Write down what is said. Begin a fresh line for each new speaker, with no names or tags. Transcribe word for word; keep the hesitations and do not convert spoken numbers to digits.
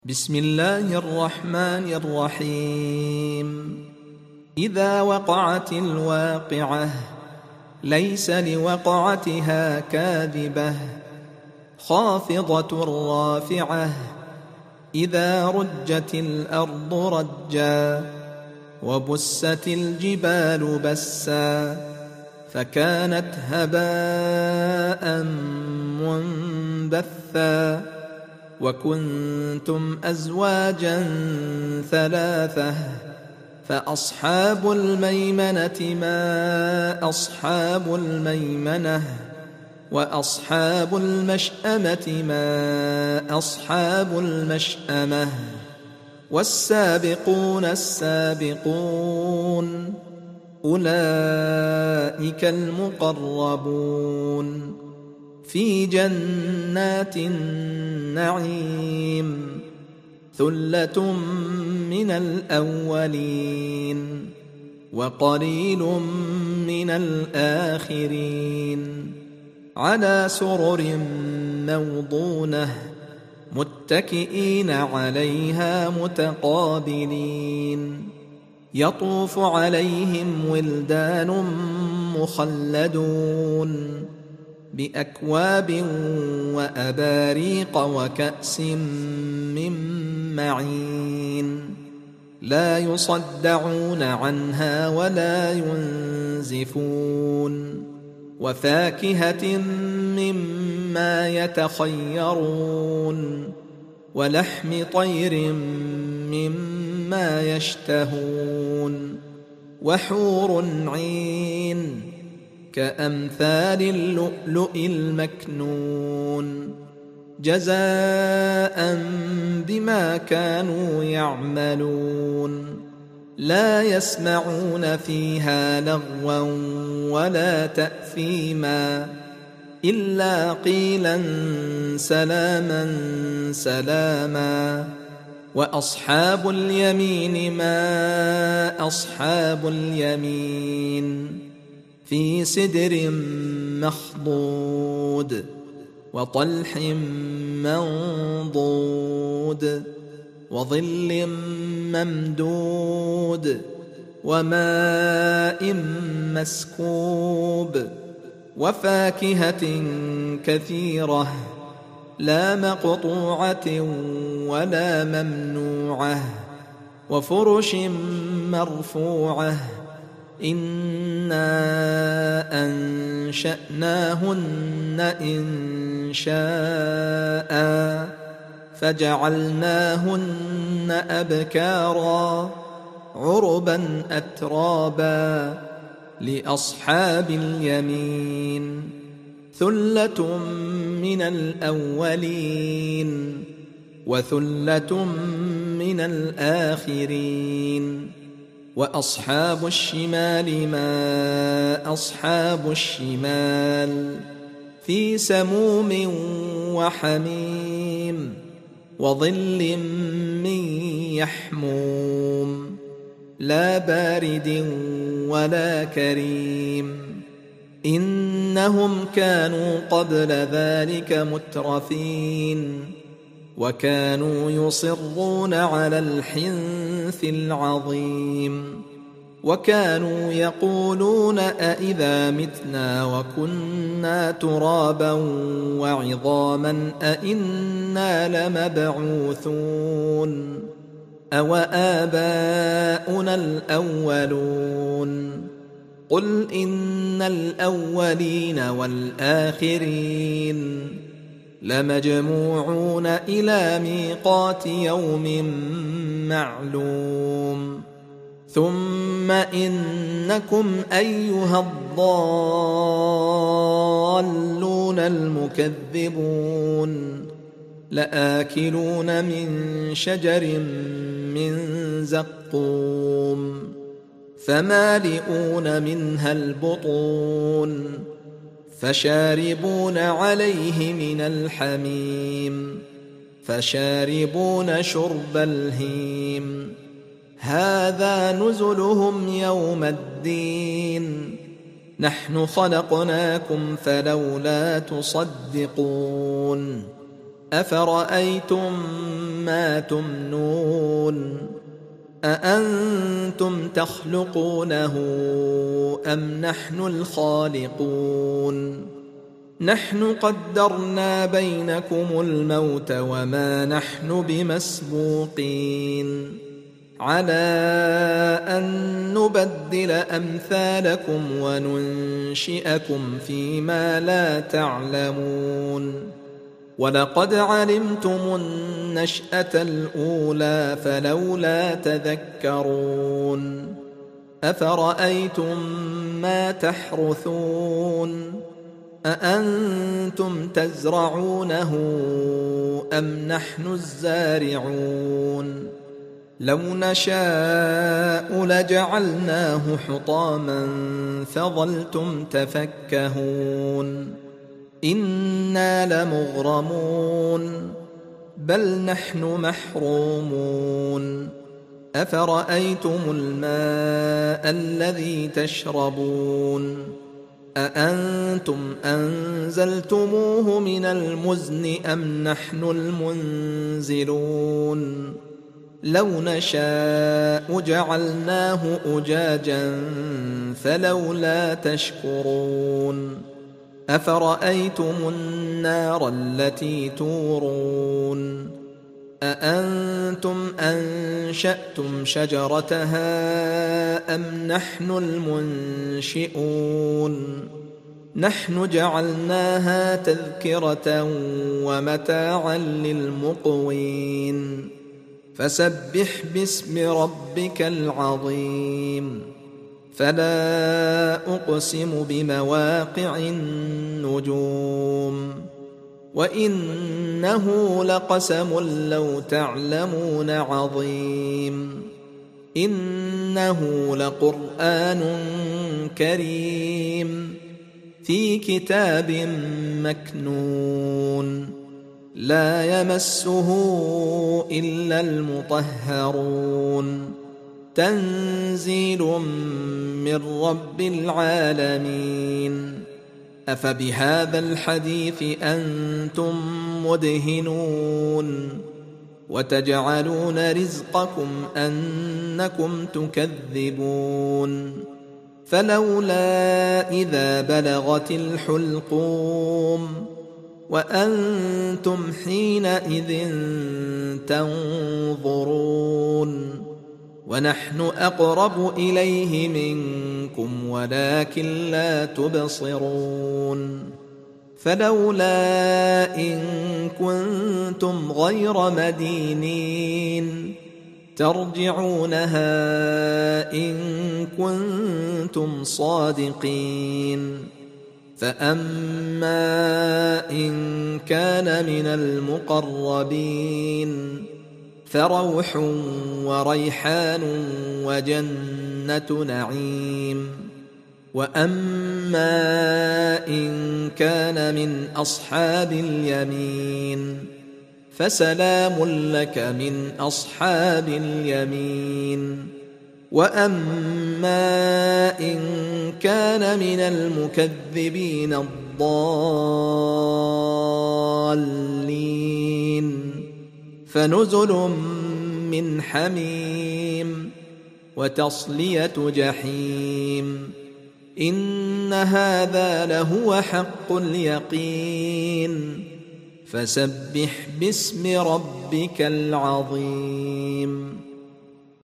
بسم الله الرحمن الرحيم إذا وقعت الواقعة ليس لوقعتها كاذبة خافضة رافعة إذا رجت الأرض رجا وبست الجبال بسا فكانت هباء منبثا وكنتم أزواجا ثلاثة فأصحاب الميمنة ما أصحاب الميمنة وأصحاب المشأمة ما أصحاب المشأمة والسابقون السابقون أولئك المقربون في جنات النعيم ثلة من الأولين وقليل من الآخرين على سرر موضونة متكئين عليها متقابلين يطوف عليهم ولدان مخلدون بأكواب وأباريق وكأس من معين لا يصدعون عنها ولا ينزفون وفاكهة مما يتخيرون ولحم طير مما يشتهون وحور عين كأمثال اللؤلؤ المكنون جزاء بما كانوا يعملون لا يسمعون فيها لغوا ولا تأثيما إلا قيلا سلاما سلاما وأصحاب اليمين ما أصحاب اليمين في سدر مخضود وطلح منضود وظل ممدود وماء مسكوب وفاكهة كثيرة لا مقطوعة ولا ممنوعة وفرش مرفوعة إنا أنشأناهن إنشاء فجعلناهن أبكارا عربا أترابا لأصحاب اليمين ثلة من الأولين وثلة من الآخرين وأصحاب الشمال ما أصحاب الشمال في سموم وحميم وظل من يحموم لا بارد ولا كريم إنهم كانوا قبل ذلك مترفين وكانوا يصرون على الحنث العظيم وكانوا يقولون أئذا متنا وكنا ترابا وعظاما أئنا لمبعوثون أو آباؤنا الأولون قل إن الأولين والآخرين لمجموعون إلى ميقات يوم معلوم ثم إنكم أيها الضالون المكذبون لآكلون من شجر من زقوم فمالئون منها البطون فشاربون عليه من الحميم فشاربون شرب الهيم هذا نزلهم يوم الدين نحن خلقناكم فلولا تصدقون أفرأيتم ما تمنون أأنتم تخلقونه أم نحن الخالقون نحن قدرنا بينكم الموت وما نحن بمسبوقين على أن نبدل أمثالكم وننشئكم فيما لا تعلمون ولقد علمتم النشأة الأولى فلولا تذكرون أفرأيتم ما تحرثون أأنتم تزرعونه أم نحن الزارعون لو نشاء لجعلناه حطاما فظلتم تفكهون إنا لمغرمون بل نحن محرومون أفرأيتم الماء الذي تشربون أأنتم أنزلتموه من المزن أم نحن المنزلون لو نشاء جعلناه أجاجا فلولا تشكرون أفرأيتم النار التي تورون أأنتم أنشأتم شجرتها أم نحن المنشئون نحن جعلناها تذكرة ومتاعا للمقوين فسبح باسم ربك العظيم فلا أقسم بمواقع النجوم وإنه لقسم لو تعلمون عظيم إنه لقرآن كريم في كتاب مكنون لا يمسه إلا المطهرون تنزيل من رب العالمين أفبهذا الحديث أنتم مدهنون وتجعلون رزقكم أنكم تكذبون فلولا إذا بلغت الحلقوم وأنتم حينئذ تنظرون ونحن أقرب إليه منكم ولكن لا تبصرون فلولا إن كنتم غير مدينين ترجعونها إن كنتم صادقين فأما إن كان من المقربين فروح وريحان وجنة نعيم وأما إن كان من أصحاب اليمين فسلام لك من أصحاب اليمين وأما إن كان من المكذبين الضالين فنزل من حميم وتصلية جحيم إن هذا لهو حق اليقين فسبح باسم ربك العظيم.